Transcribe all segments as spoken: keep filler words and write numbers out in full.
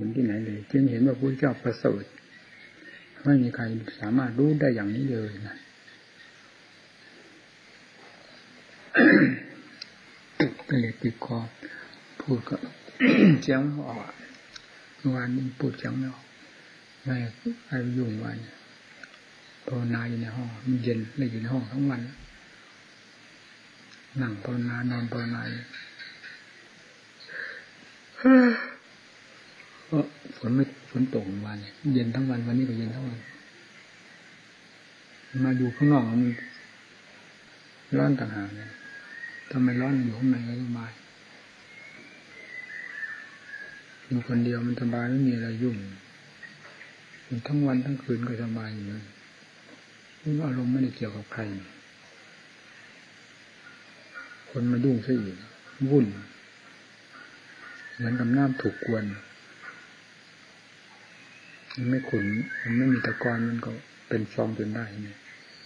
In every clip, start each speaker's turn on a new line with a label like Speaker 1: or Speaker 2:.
Speaker 1: ลที่ไหนเลยจึงเห็นว่าพระพุทธเจ้าประเสริฐไม่มีใครสามารถรู้ได้อย่างนี้เลยนะ ก็เลยติดคอพูดก็เสียงไม่ออกเมื่อวานนี้พูดเสียงไม่ออกไม่ใครยุ่งวันภาวนาอยู่ในห้องมันเย็นเลยอยู่ในห้องทั้งวันนั่งภาวนานอนภาวนาเพราะฝนไม่ฝนตกวันเย็นทั้งวันวันนี้ก็เย็นทั้งวันมาอยู่ข้างนอกมันร้อนต่างหากเลยทำไมร้อนอยู่ข้างในก็สบายอยู่คนเดียวมันสบายไม่มีอะไรยุ่งอยู่ทั้งวันทั้งคืนก็สบายอยู่เลยอารมณ์ไม่ได้เกี่ยวกับใครคนมายุ่งซะอีกวุ่นเหมือนกับน้ำถูกกวนมันไม่ขุ่นมันไม่มีตะกอนมันก็เป็นฟองเป็นได้เนี่ย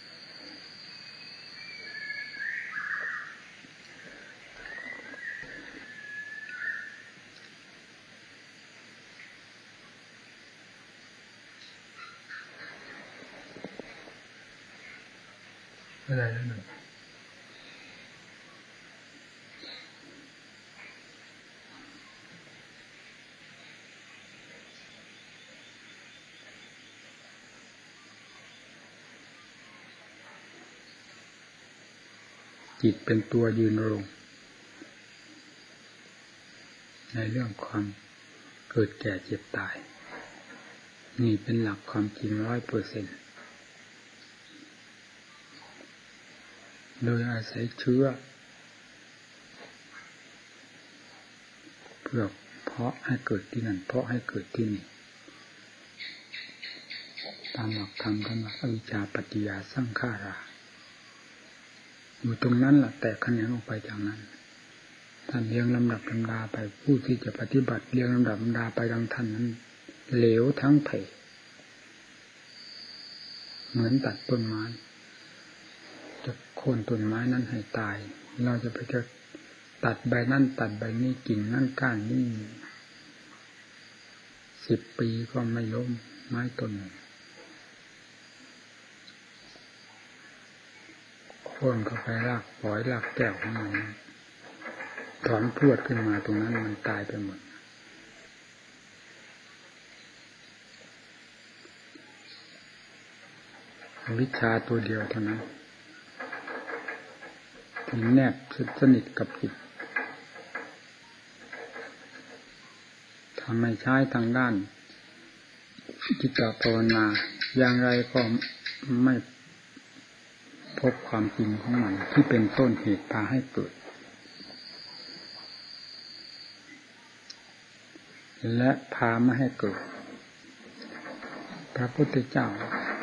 Speaker 1: อะไรแล้วหนึ่งจิตเป็นตัวยืนรงในเรื่องความเกิดแก่เจ็บตายนี่เป็นหลักความจริงร้อยเปอร์เซ็นต์โดยอาศัยเชื้อเพื่อเพาะให้เกิดที่นั่นเพาะให้เกิดที่นี่ตามหลักธรรมคำว่าอวิชชาปัจจยาสังขาราอยู่ตรงนั้นแหละแต่แขนงออกไปจากนั้นท่านเรียงลำดับลำดาไปผู้ที่จะปฏิบัติเรียงลำดับลำดาไปดังท่านนั้นเหลวทั้งเพเหมือนตัดต้นไม้จะโค่นต้นไม้นั้นให้ตายเราจะไปจะตัดใบนั่นตัดใบนี้กิ่งนั่นก้านนี่สิบปีก็ไม่ล้มไม้ต้นโค่นเข้าไปรากปล่อยรากแก้วของมันถอนพรวดขึ้นมาตรงนั้นมันตายไปหมดวิชาตัวเดียวเท่านั้นที่แนบสนิทกับจิตทำให้ใช้ทางด้านจิตภาวนาอย่างไรก็ไม่พบความจริงของมันที่เป็นต้นเหตุพาให้เกิดและพาไม่ให้เกิดพระพุทธเจ้า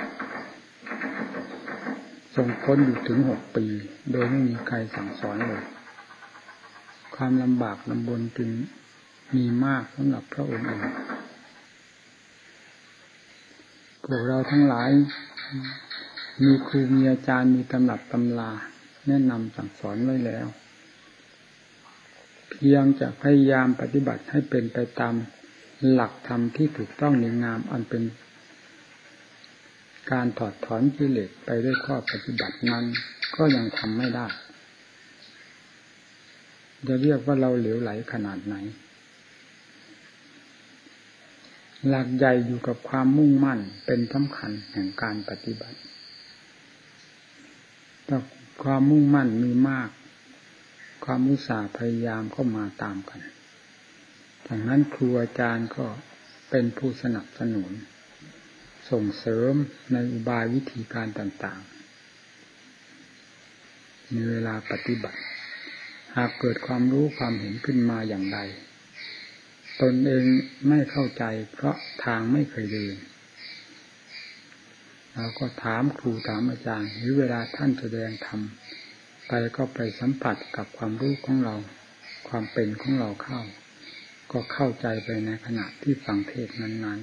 Speaker 1: ทรงพ้นอยู่ถึงหกปีโดยไม่มีใครสั่งสอนเลยความลำบากลำบนจึงมีมากสำหรับพระองค์เองพวกเราทั้งหลายมีครูมีอาจารย์มีตำรับตำราแนะนำสั่งสอนไว้แล้วเพียงจะพยายามปฏิบัติให้เป็นไปตามหลักธรรมที่ถูกต้องดีงามอันเป็นการถอดถอนกิเลสไปด้วยข้อปฏิบัตินั้นก็ยังทำไม่ได้จะเรียกว่าเราเหลวไหลขนาดไหนหลักใหญ่อยู่กับความมุ่งมั่นเป็นสำคัญแห่งการปฏิบัติแต่ความมุ่งมั่นมีมากความอุตสาห์พยายามก็มาตามกันดังนั้นครูอาจารย์ก็เป็นผู้สนับสนุนส่งเสริมในอุบายวิธีการต่างๆในเวลาปฏิบัติหากเกิดความรู้ความเห็นขึ้นมาอย่างใดตนเองไม่เข้าใจเพราะทางไม่เคยเดินเราก็ถามครูถามอาจารย์หรือเวลาท่านแสดงธรรมไปก็ไปสัมผัสกับความรู้ของเราความเป็นของเราเข้าก็เข้าใจไปในขณะที่ฟังเทศน์นั้น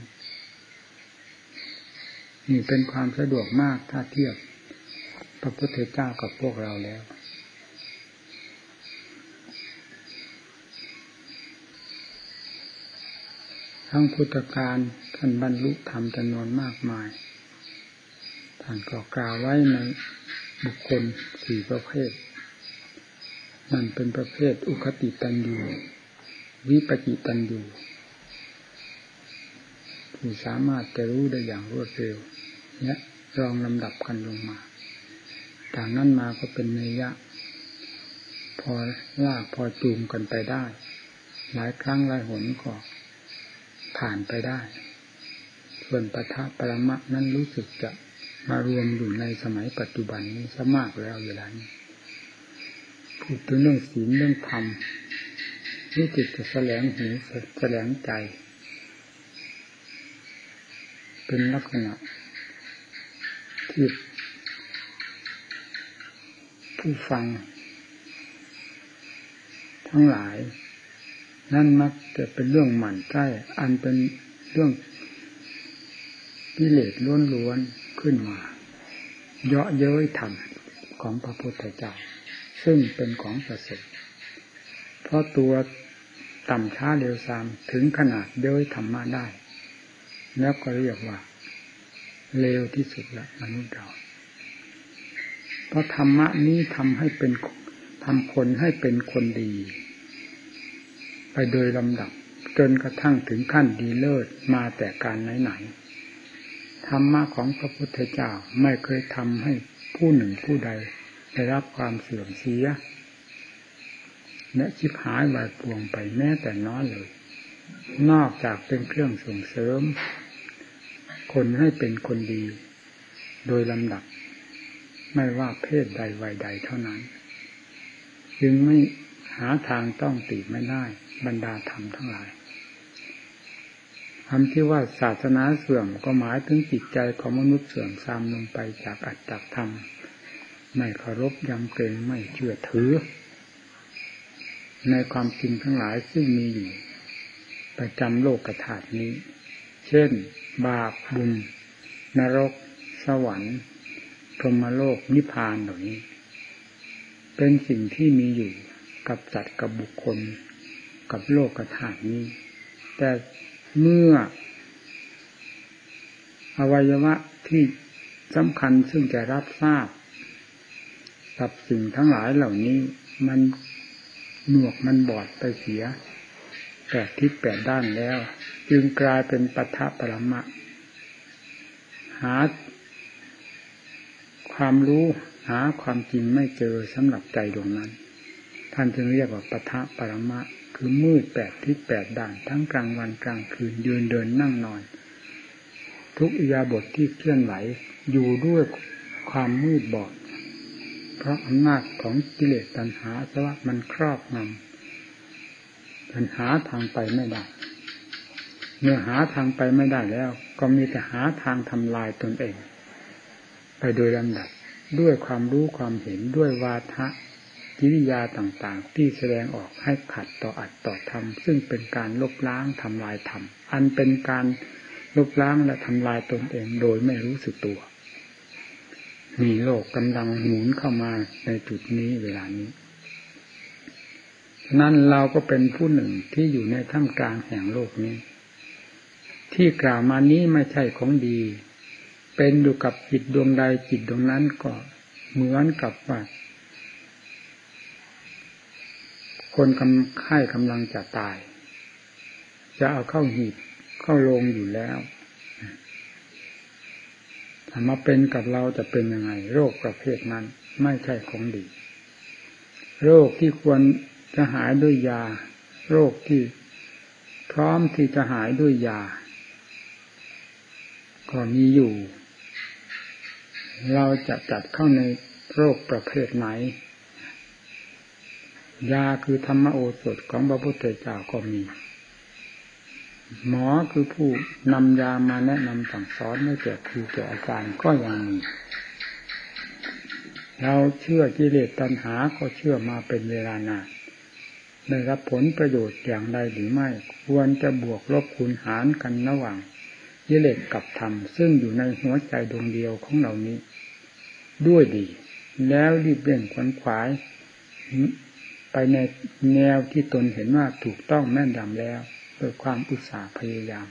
Speaker 1: ๆนี่เป็นความสะดวกมากถ้าเทียบพระพุทธเจ้ากับพวกเราแล้วทั้งพุทธการท่านบรรลุธรรมจำนวนมากมายท่านก็กล่าวไว้ในบุคคลสี่ประเภทนั่นเป็นประเภทอุคติตันยูวิปจิตันยูผู้สามารถจะรู้ได้อย่างรวดเร็วและรองลำดับกันลงมาจากนั้นมาก็เป็นเนยยะพอลากพอจูงกันไปได้หลายครั้งหลายหนก็ผ่านไปได้ส่วนปทะปรมะนั้นรู้สึกจะมารวมอยู่ในสมัยปัจจุบันนี้ซะมากแล้วเวลานี้พูดถึงเรื่องศีลเรื่องธรรมนี่จิตจะแสลงหูแสลงใจเป็นลักษณะที่ผู้ฟังทั้งหลายนั่นมักจะเป็นเรื่องหมั่นไส้อันเป็นเรื่องกิเลสล้วนๆขึ้นมาเยาะเย้ยธรรมของพระพุทธเจ้าซึ่งเป็นของประเสริฐเพราะตัวต่ำช้าเร็วซามถึงขนาดเย้ยธรรมะได้แล้วก็เรียกว่าเลวที่สุดละมนุษย์เราเพราะธรรมะนี้ทำให้เป็นทำคนให้เป็นคนดีไปโดยลำดับจนกระทั่งถึงขั้นดีเลิศมาแต่การไหนๆธรรมะของพระพุทธเจ้าไม่เคยทำให้ผู้หนึ่งผู้ใดได้รับความเสื่อมเสียและชิบหายวายป่วงไปแม้แต่น้อยเลยนอกจากเป็นเครื่องส่งเสริมคนให้เป็นคนดีโดยลำดับไม่ว่าเพศใดวัยใดเท่านั้นจึงไม่หาทางต้องติไม่ได้บรรดาธรรมทั้งหลายคำที่ว่าศาสนาเสื่อมก็หมายถึงจิตใจของมนุษย์เสื่อมทรามลงไปจากอัตตธรรมไม่เคารพยำเกรงไม่เชื่อถือในความจริงทั้งหลายซึ่งมีอยู่ประจำโลกธาตุนี้เช่นบาปบุญนรกสวรรค์พรหมโลกนิพพานเหล่านี้เป็นสิ่งที่มีอยู่กับสัตว์กับบุคคลกับโลกธาตุนี้แต่เมื่ออวัยวะที่สำคัญซึ่งจะรับทราบกับสิ่งทั้งหลายเหล่านี้มันหนวกมันบอดไปเสียแปดทิศแปดด้านแล้วจึงกลายเป็นปทะปรมะหาความรู้หาความจริงไม่เจอสำหรับใจดวงนั้นท่านจึงเรียกว่าปทะปรมะคือมืดแปดทิศแปดด้านทั้งกลางวันกลางคืนยืนเดินนั่งนอนทุกอิริยาบถที่เคลื่อนไหวอยู่ด้วยความมืดบอดเพราะอำนาจของกิเลสตัณหาเพราะว่ามันครอบงำมันหาทางไปไม่ได้เมื่อหาทางไปไม่ได้แล้วก็มีแต่หาทางทำลายตนเองไปโดยลำดับด้วยความรู้ความเห็นด้วยวาทะกิริยาต่างๆที่แสดงออกให้ขัดต่ออัตต่อธรรมซึ่งเป็นการลบล้างทำลายธรรมอันเป็นการลบล้างและทำลายตนเองโดยไม่รู้สึกตัวมีโลกกำลังหมุนเข้ามาในจุดนี้เวลานี้ฉะนั้นเราก็เป็นผู้หนึ่งที่อยู่ในท่ามกลางแห่งโลกนี้ที่กล่าวมานี้ไม่ใช่ของดีเป็นอยู่กับจิตดวงใดจิตดวงนั้นก็เหมือนกับว่าคนกำไข้กำลังจะตายจะเอาเข้าหีบเข้าโลงอยู่แล้วถ้ามาเป็นกับเราจะเป็นยังไงโรคประเภทนั้นไม่ใช่ของดีโรคที่ควรจะหายด้วยยาโรคที่พร้อมที่จะหายด้วยยาก็มีอยู่เราจะจัดเข้าในโรคประเภทไหนยาคือธรรมโอสถของพระพุทธเจ้าก็มีหมอคือผู้นำยามาแนะนำสั่งสอนให้แก่ครูแก่อาจารย์ก็ยังมีเราเชื่อกิเลสตัณหาก็เชื่อมาเป็นเวลานานได้รับผลประโยชน์อย่างใดหรือไม่ควรจะบวกลบคูณหารกันระหว่างกิเลสกับธรรมซึ่งอยู่ในหัวใจดวงเดียวของเรานี้ด้วยดีแล้วรีบเร่งขวนขวายไปในแนวที่ตนเห็นว่าถูกต้องแม่นยำแล้วโดยความอุตสาห์พยายาม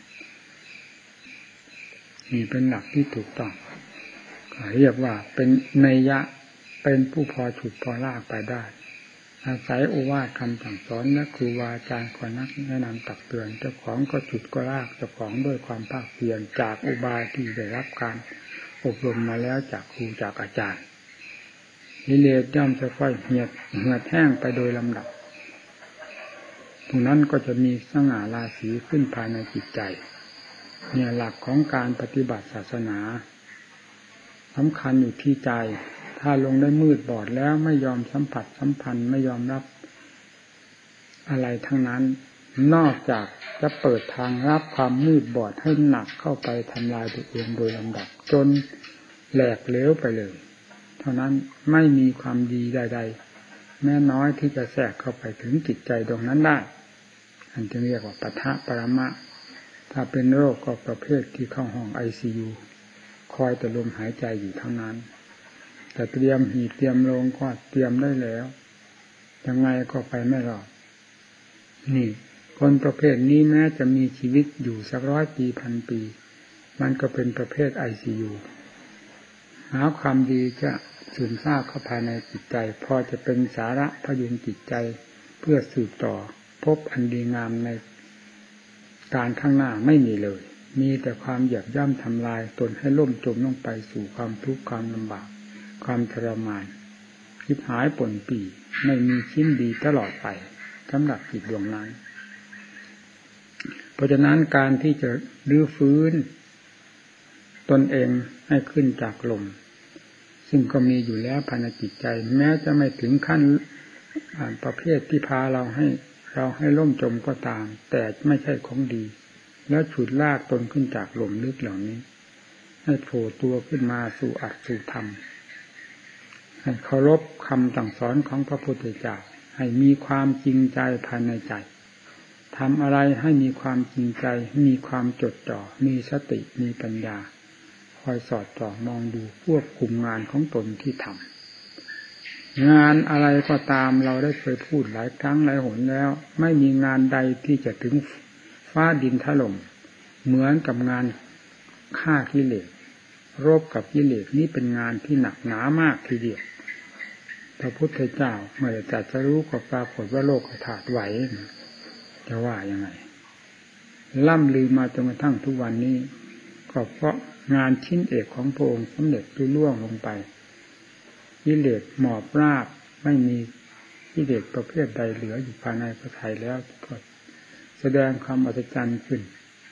Speaker 1: นี่เป็นหลักที่ถูกต้องเรียกว่าเป็นนัยยะเป็นผู้พอฉุดพอลากไปได้อาศัยโอวาทคำสั่งสอนและครูบาอาจารย์คอยนักแนะนำตักเตือนเจ้าของก็ฉุดก็ลากเจ้าของด้วยความภาคเพียรจากอุบายที่ได้รับการอบรมมาแล้วจากครูจากอาจารย์กิเลสย่อมจะค่อยเหี่ยเหือดแห้งไปโดยลำดับตรงนั้นก็จะมีสง่าราศีขึ้นภายในจิตใจเนี่ยหลักของการปฏิบัติศาสนาสำคัญอยู่ที่ใจถ้าลงได้มืดบอดแล้วไม่ยอมสัมผัสสัมพันธ์ไม่ยอมรับอะไรทั้งนั้นนอกจากจะเปิดทางรับความมืดบอดให้หนักเข้าไปทำลายตัวเองโดยลำดับจนแหลกเหลวไปเลยเท่านั้นไม่มีความดีใดๆแม้น้อยที่จะแทรกเข้าไปถึงจิตใจตรงนั้นได้อันจึงเรียกว่าปะทะปรมะถ้าเป็นโรคก็ประเภทที่เข้าห้องไอซียูคอยแต่ลมหายใจอยู่เท่านั้นแต่เตรียมหีบเตรียมโลงก็เตรียมได้แล้วยังไงก็ไปไม่รอดนี่คนประเภทนี้แม้จะมีชีวิตอยู่สักร้อยปีพันปีมันก็เป็นประเภทไอซียูหาความดีจะซึมซาบเข้าภายในจิตใจพอจะเป็นสาระพยุงจิตใจเพื่อสืบต่อพบอันดีงามในการข้างหน้าไม่มีเลยมีแต่ความเหยียบย่ำทำลายตนให้ล่มจมลงไปสู่ความทุกข์ความลำบากความทรมานคิดหายป่นปี่ไม่มีชิ้นดีตลอดไปสำหรับจิตดวงนั้นเพราะฉะนั้นการที่จะรื้อฟื้นตนเองให้ขึ้นจากลมซึ่งก็มีอยู่แล้วภายในจิตใจแม้จะไม่ถึงขั้นประเภทที่พาเราให้เราให้ล่มจมก็ตามแต่ไม่ใช่ของดีแล้วฉุดลากตนขึ้นจากลมลึกเหล่านี้ให้โผล่ตัวขึ้นมาสู่อัตสู่ธรรมให้เคารพคำสั่งสอนของพระพุทธเจ้าให้มีความจริงใจภายในใจทำอะไรให้มีความจริงใจมีความจดจ่อมีสติมีปัญญาคอยสอดส่องมองดูควบคุมงานของตนที่ทำงานอะไรก็ตามเราได้เคยพูดหลายครั้งหลายหนแล้วไม่มีงานใดที่จะถึงฟ้าดินถล่มเหมือนกับงานฆ่ากิเลสรบกับกิเลสนี้เป็นงานที่หนักหนามากทีเดียวพระพุทธเจ้าเมื่อจะจะรู้ก็ปรากฏว่าโลกธาตุไหวจะว่ายังไงล่ำลือมาจนกระทั่งทุกวันนี้ก็เพราะงานชิ้นเอกของพระองค์สำเร็จลุล่วงลงไปกิเลสหมอบราบไม่มีกิเลสประเภทใดเหลืออยู่ภายในพระทัยแล้วก็แสดงความอัศจรรย์ขึ้น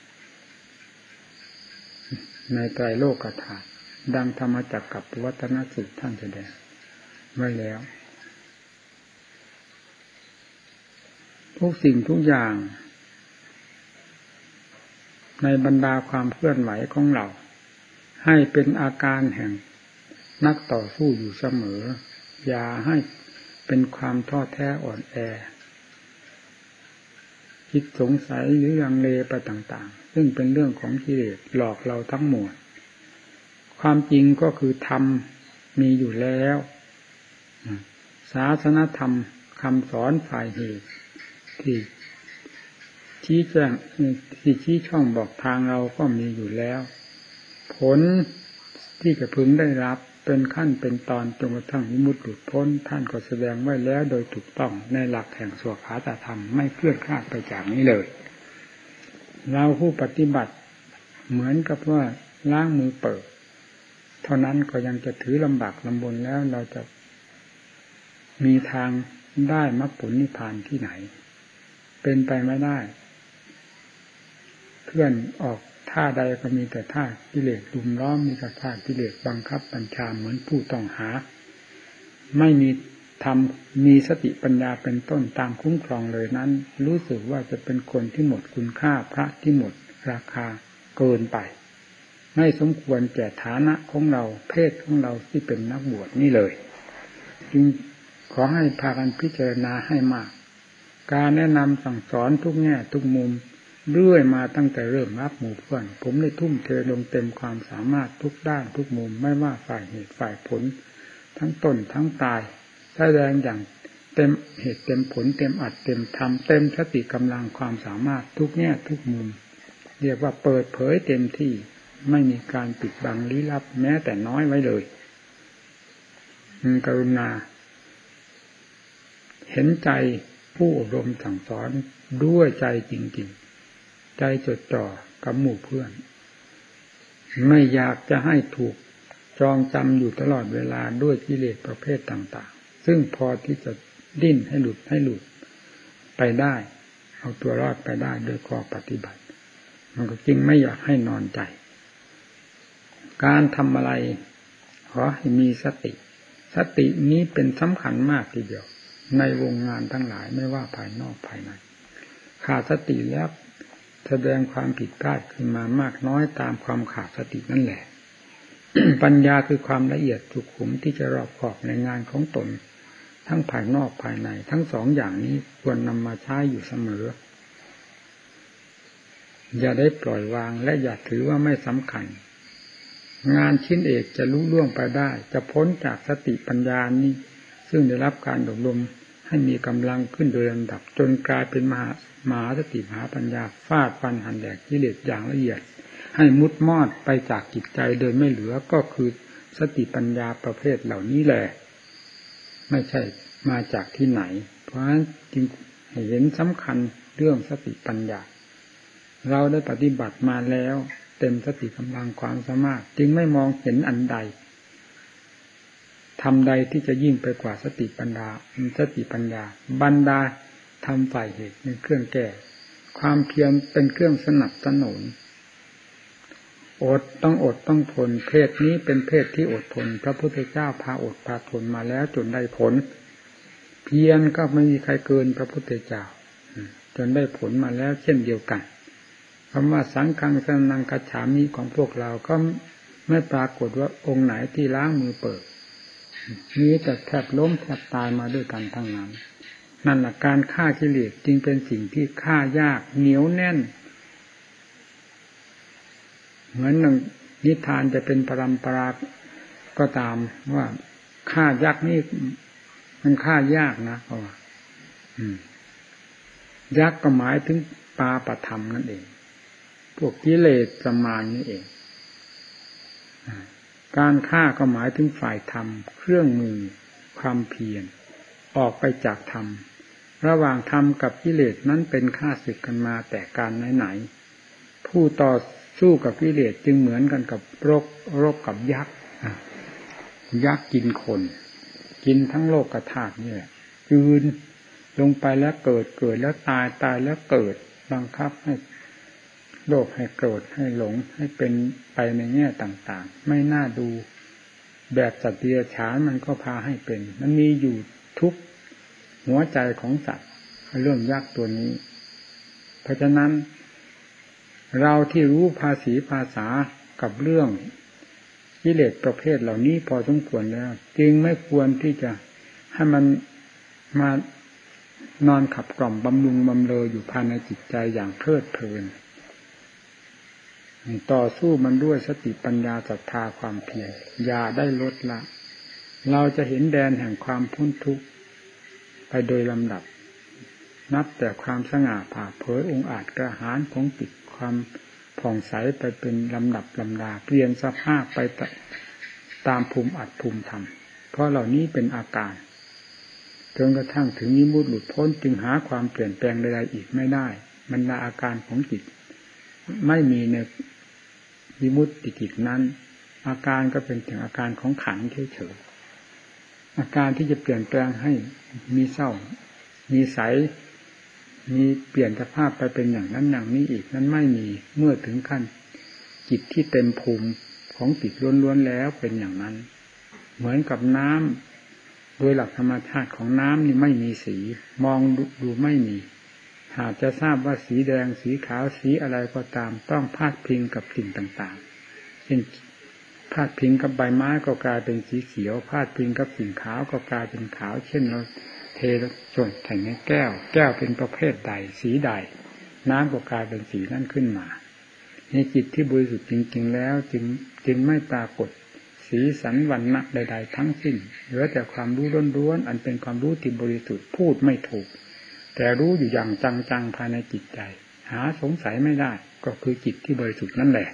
Speaker 1: ในไตรโลกธาตุดังธรรมจักรกับวัฒนสูตรท่านแสดงไว้แล้วทุกสิ่งทุกอย่างในบรรดาความเคลื่อนไหวของเราให้เป็นอาการแห่งนักต่อสู้อยู่เสมออย่าให้เป็นความท้อแท้อ่อนแอคิดสงสัยหรือลังเลไปต่างๆซึ่งเป็นเรื่องของกิเลสหลอกเราทั้งหมดความจริงก็คือธรรมมีอยู่แล้วศาสนธรรมคำสอนฝ่ายเหตุที่ชี้แจงที่ชี้ช่องบอกทางเราก็มีอยู่แล้วผลที่จะพึงได้รับเป็นขั้นเป็นตอนจนกระทั่งวิมุตติหลุดพ้นท่านก็แสดงไว้แล้วโดยถูกต้องในหลักแห่งสวขาตธรรมไม่เคลื่อนคลาดไปจากนี้เลยเราผู้ปฏิบัติเหมือนกับว่าล้างมือเปิดเท่านั้นก็ยังจะถือลำบากลำบนแล้วเราจะมีทางได้มรรคผลนิพพานที่ไหนเป็นไปไม่ได้เคลื่อนออกท่าใดก็มีแต่ท่ากิเลสลุมล้อมมีแต่ท่ากิเลสบังคับบัญชาเหมือนผู้ต้องหาไม่มีธรรมมีสติปัญญาเป็นต้นตามคุ้มครองเลยนั้นรู้สึกว่าจะเป็นคนที่หมดคุณค่าพระที่หมดราคาเกินไปไม่สมควรแก่ฐานะของเราเพศของเราที่เป็นนักบวชนี่เลยจึงขอให้พากันพิจารณาให้มากการแนะนำสั่งสอนทุกแง่ทุกมุมเรื่อยมาตั้งแต่เริ่มรับหมู่เพื่อนผมได้ทุ่มเทลงเต็มความสามารถทุกด้านทุกมุมไม่ว่าฝ่ายเหตุฝ่ายผลทั้งต้นทั้งปลายแสดงอย่างเต็มเหตุเต็มผลเต็มอัดเต็มทำเต็มสติกำลังความสามารถทุกแง่ทุกมุมเรียกว่าเปิดเผยเต็มที่ไม่มีการปิดบังลี้ลับแม้แต่น้อยไว้เลยกรุณาเห็นใจผู้อบรมสั่งสอนด้วยใจจริงๆใจจดจ่อกับหมู่เพื่อนไม่อยากจะให้ถูกจองจำอยู่ตลอดเวลาด้วยกิเลสประเภทต่างๆซึ่งพอที่จะดิ้นให้หลุดให้หลุดไปได้เอาตัวรอดไปได้โดยข้อปฏิบัติมันก็จึงไม่อยากให้นอนใจการทำอะไรขอให้มีสติสตินี้เป็นสำคัญมากทีเดียวในวงงานทั้งหลายไม่ว่าภายนอกภายในขาดสติแล้วแสดงความผิดพลาดขึ้นมามากน้อยตามความขาดสตินั่นแหละ ปัญญาคือความละเอียดสุขุมที่จะรอบขอบในงานของตนทั้งภายนอกภายในทั้งสองอย่างนี้ควรนำมาใช้อยู่เสมออย่าได้ปล่อยวางและอย่าถือว่าไม่สำคัญงานชิ้นเอกจะลุล่วงไปได้จะพ้นจากสติปัญญานี้ซึ่งได้รับการอบรมให้มีกำลังขึ้นโดยลำดับจนกลายเป็นมหามหาสติมหาปัญญาฟาดฟันหันแหลกกิเลสอย่างละเอียดให้มุดมอดไปจากจิตใจโดยไม่เหลือก็คือสติปัญญาประเภทเหล่านี้แหละไม่ใช่มาจากที่ไหนเพราะฉะนั้นจึงให้เห็นสำคัญเรื่องสติปัญญาเราได้ปฏิบัติมาแล้วเต็มสติกำลังความสามารถจึงไม่มองเห็นอันใดทำใดที่จะยิ่งไปกว่าสติปัญญาสติปัญญาบรรดาทำฝ่ายเหตุเป็นเครื่องแก้ความเพียรเป็นเครื่องสนับสนุนอดต้องอดต้องทนเพศนี้เป็นเพศที่อดทนพระพุทธเจ้าพาอดพาทนมาแล้วจนได้ผลเพียรก็ไม่มีใครเกินพระพุทธเจ้าจนได้ผลมาแล้วเช่นเดียวกันคำว่าสังฆังสรณังคัจฉามิของพวกเราก็ไม่ปรากฏว่าองค์ไหนที่ล้างมือเปิดมีแต่แทบล้มแทบตายมาด้วยกันทั้งนั้นนั่นแหละการฆ่ากิเลสจึงเป็นสิ่งที่ฆ่ายากเหนียวแน่นเหมือนนิทานจะเป็นปรำปราก็ตามว่าฆ่ายักษ์นี่มันฆ่ายากนะเพราะว่ายักษ์ก็หมายถึงปาปธรรมนั่นเองพวกกิเลสประมาณนี้เองการฆ่าก็หมายถึงฝ่ายธรรมเครื่องมือความเพียรออกไปจากธรรมระหว่างธรรมกับกิเลสนั้นเป็นข้าศึกกันมาแต่การไหนๆผู้ต่อสู้กับกิเลสจึงเหมือนกันกับรบรบกับยักษ์ยักษ์กินคนกินทั้งโลกธาตุนี่แหละยืนลงไปแล้วเกิดเกิดแล้วตายตายแล้วเกิดบังคับให้โลภให้โกรธให้หลงให้เป็นไปในแง่ต่างๆไม่น่าดูแบบสัตว์เดรัจฉานมันก็พาให้เป็นมันมีอยู่ทุกหัวใจของสัตว์เรื่องยักษ์ตัวนี้เพราะฉะนั้นเราที่รู้ภาษีภาษากับเรื่องกิเลสประเภทเหล่านี้พอสมควรแล้วจึงไม่ควรที่จะให้มันมานอนขับกล่อมบำรุงบำเรออยู่ภายในจิตใจอย่างเพลิดเพลินต่อสู้มันด้วยสติปัญญาศรัทธาความเพียรอย่าได้ลดละเราจะเห็นแดนแห่งความพ้นทุกข์ไปโดยลำดับนับแต่ความสง่าผ่าเผยองค์อาจกระหายของจิตความผ่องใสไปเป็นลำดับลำดาเปลี่ยนสภาพไปตามภูมิอัดภูมิธรรมเพราะเหล่านี้เป็นอาการจนกระทั่งถึงนิมุตติหลุดพ้นจึงหาความเปลี่ยนแปลงใดๆอีกไม่ได้บรรดาอาการของจิตไม่มีในวิมุตติจิตนั้นอาการก็เป็นถึงอาการของขันธ์เฉยๆอาการที่จะเปลี่ยนแปลงให้มีเศร้ามีใสมีเปลี่ยนสภาพไปเป็นอย่างนั้นอย่างนี้อีกนั้นไม่มีเมื่อถึงขั้นจิตที่เต็มภูมิของจิตล้วนๆแล้วเป็นอย่างนั้นเหมือนกับน้ำโดยหลักธรรมชาติของน้ำนี่ไม่มีสีมองดูไม่มีหากจะทราบว่าสีแดงสีขาวสีอะไรก็ตามต้องพาดพิงกับสิ่งต่างๆเช่นพาดพิงกับใบไม้ก็กลายเป็นสีเขียวพาดพิงกับสิ่งขาวก็กลายเป็นขาวเช่นเราเทส่วนแห่งในแก้วแก้วเป็นประเภทใดสีใดน้ำก็กลายเป็นสีนั้นขึ้นมาในจิตที่บริสุทธิ์จริงๆแล้วจึงจึงไม่ปรากฏสสีสันวรรณะใดๆทั้งสิ้นเหลือแต่ความรู้ล้วนๆอันเป็นความรู้ที่บริสุทธิ์พูดไม่ถูกแต่รู้อยู่อย่างจังๆภายในจิตใจหาสงสัยไม่ได้ก็คือจิตที่บริสุทธิ์นั่นแหละ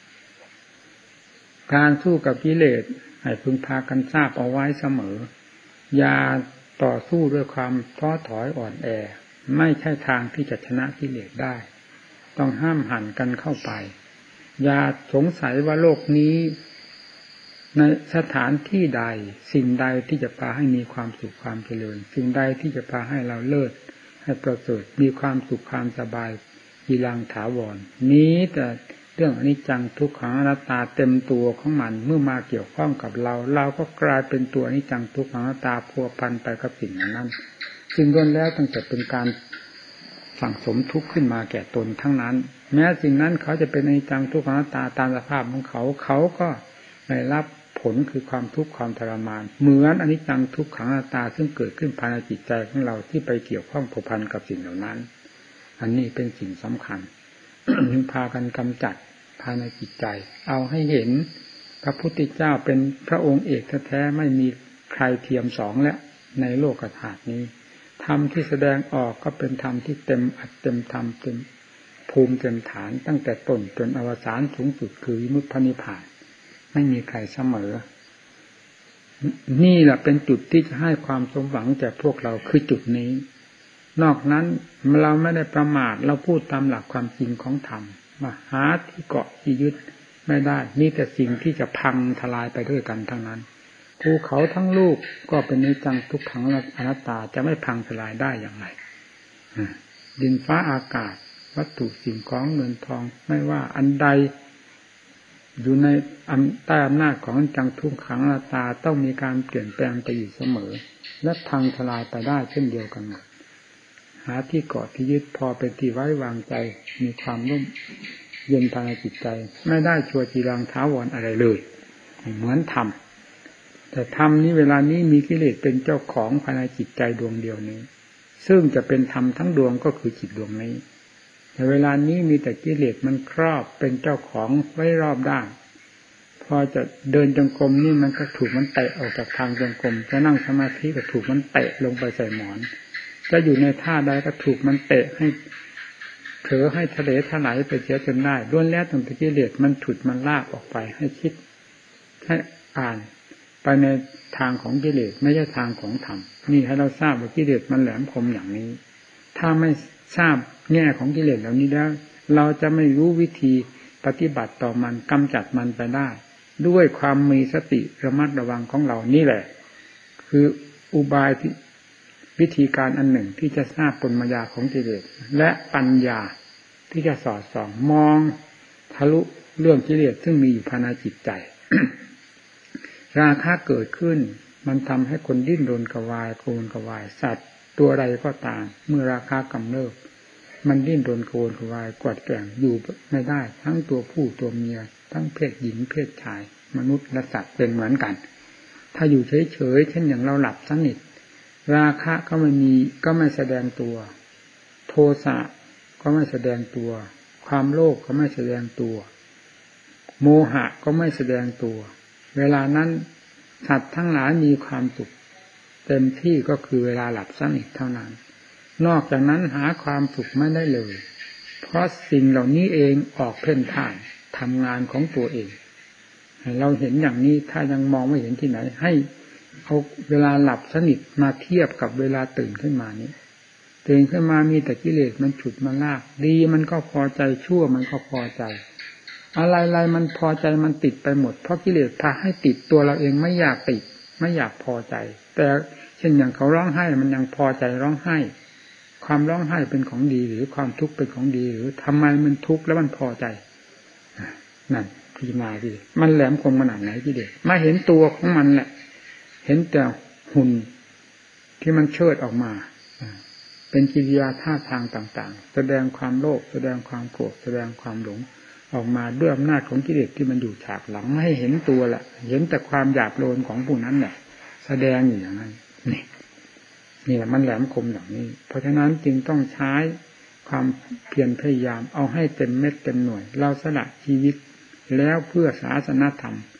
Speaker 1: การสู้กับกิเลสให้พึงพากันทราบเอาไว้เสมออย่าต่อสู้ด้วยความท้อถอยอ่อนแอไม่ใช่ทางที่จะชนะกิเลสได้ต้องห้ามหันกันเข้าไปอย่าสงสัยว่าโลกนี้ในสถานที่ใดสิ่งใดที่จะพาให้มีความสุขความเจริญสิ่งใดที่จะพาให้เราเลิศให้ประเสริฐมีความสุขความสบายกีรังถาวรนี้แต่เรื่องอนิจจังทุกขังอนัตตาเต็มตัวของมันเมื่อมาเกี่ยวข้องกับเราเราก็กลายเป็นตัวอนิจจังทุกขังอนัตตาพัวพันไปกับสิ่งนั้นซึ่งล้วนแล้วตั้งแต่เป็นการสั่งสมทุกข์ขึ้นมาแก่ตนทั้งนั้นแม้สิ่งนั้นเขาจะเป็นอนิจจังทุกขังอนัตตาตามสภาพของเขาเขาก็ได้รับผลคือความทุกข์ความทรมานเหมือนอนิจจังทุกขังอนัตตาซึ่งเกิดขึ้นภายในจิตใจของเราที่ไปเกี่ยวข้องผูกพันกับสิ่งเหล่านั้นอันนี้เป็นสิ่งสำคัญ พากันกำจัดภายในจิตใจเอาให้เห็นพระพุทธเจ้าเป็นพระองค์เอกแท้ๆไม่มีใครเทียมสองและในโลกธาตุนี้ธรรมที่แสดงออกก็เป็นธรรมที่เต็มอัดเต็มธรรมเต็มภูมิเต็มฐานตั้งแต่ต้นจนอวสานสูงสุดคือวิมุตติพระนิพพานไม่มีใครเสมอนี่แหละเป็นจุดที่จะให้ความสมหวังแก่พวกเราคือจุดนี้นอกนั้นเราไม่ได้ประมาทเราพูดตามหลักความจริงของธรรมว่าหาที่เกาะที่ยึดไม่ได้มีแต่สิ่งที่จะพังทลายไปด้วยกันทั้งนั้นภูเขาทั้งลูกก็เป็นอนิจจังทุกขังอนัตตาจะไม่พังทลายได้อย่างไรดินฟ้าอากาศวัตถุสิ่งของเงินทองไม่ว่าอันใดอยู่ในใต้อำนาจของอนิจจังทุกขังอนัตตาต้องมีการเปลี่ยนแปลงไปอยู่เสมอและพังทลายไปได้เช่นเดียวกันหมดหาที่เกาะที่ยึดพอเป็นที่ไว้วางใจมีความร่มเย็นภายในจิตใจไม่ได้ชัวร์จีรังท้าวรอะไรเลยเหมือนธรรมแต่ธรรมนี้เวลานี้มีกิเลสเป็นเจ้าของภายในจิตใจดวงเดียวนี้ซึ่งจะเป็นธรรมทั้งดวงก็คือจิตดวงนี้แต่เวลานี้มีแต่กิเลสมันครอบเป็นเจ้าของไว้รอบด้านพอจะเดินจงกรมนี่มันก็ถูกมันเตะออกจากทางจงกรมจะนั่งสมาธิก็ถูกมันเตะลงไปใส่หมอนจะอยู่ในท่าใดก็ถูกมันเตะให้เผลอให้ทะเลถลายไปเสียจนได้ล้วนแล้วตั้งแต่กิเลสมันฉุดมันลากออกไปให้คิดให้อ่านไปในทางของกิเลสไม่ใช่ทางของธรรมนี่ให้เราทราบว่ากิเลสมันแหลมคมอย่างนี้ถ้าไม่ทราบแง่ของกิเลสเหล่านี้แล้วเราจะไม่รู้วิธีปฏิบัติต่อมันกำจัดมันไปได้ด้วยความมีสติระมัดระวังของเรานี่แหละคืออุบายที่วิธีการอันหนึ่งที่จะทราบปรมยาของกิเลสและปัญญาที่จะสอดส่องมองทะลุเรื่องกิเลสซึ่งมีอยู่ภายในจิตใจ ราคะเกิดขึ้นมันทำให้คนดิ้นรนกระวายโกรนกระวายสัตว์ตัวใดก็ตามเมื่อราคะกำเริบมันดิ้นรนโกรนกระวายกวาดแกว่งอยู่ไม่ได้ทั้งตัวผู้ตัวเมียทั้งเพศหญิงเพศชายมนุษย์และสัตว์เป็นเหมือนกันถ้าอยู่เฉยๆเช่นอย่างเราหลับสนิทราคะก็ไม่มีก็ไม่แสดงตัวโทสะก็ไม่แสดงตัวความโลภก็ไม่แสดงตัวโมหะก็ไม่แสดงตัวเวลานั้นสัตว์ทั้งหลายมีความสุขเต็มที่ก็คือเวลาหลับสนิทเท่านั้นนอกจากนั้นหาความสุขไม่ได้เลยเพราะสิ่งเหล่านี้เองออกเพ่นพ่านทำงานของตัวเองให้เราเห็นอย่างนี้ถ้ายังมองไม่เห็นที่ไหนให้เอาเวลาหลับสนิทมาเทียบกับเวลาตื่นขึ้นมานี้ตื่นขึ้นมามีแต่กิเลสมันฉุดมันลากดีมันก็พอใจชั่วมันก็พอใจอะไรๆมันพอใจมันติดไปหมดเพราะกิเลสพาให้ติดตัวเราเองไม่อยากติดไม่อยากพอใจแต่เช่นอย่างเขาร้องไห้มันยังพอใจร้องไห้ความร้องไห้เป็นของดีหรือความทุกข์เป็นของดีหรือทำไมมันทุกข์แล้วมันพอใจนั่นพิจารณาดิมันแหลมคมขนาดไหนกิเลสมาเห็นตัวของมันแหละเห็นแต่หุ่นที่มันเชิดออกมาเป็นกิริยาท่าทางต่างๆแสดงความโลภแสดงความโกรธแสดงความหลงออกมาด้วยอำนาจของกิเลสที่มันอยู่ฉากหลังไม่ให้เห็นตัวแหละเห็นแต่ความหยาบโลนของผู้นั้นแหละแสดงอยู่อย่างนั้นนี่นี่แหละมันแหลมคมอย่างนี้เพราะฉะนั้นจึงต้องใช้ความเพียรพยายามเอาให้เต็มเม็ดเต็มหน่วยเราสละชีวิตแล้วเพื่อศาสนธรรม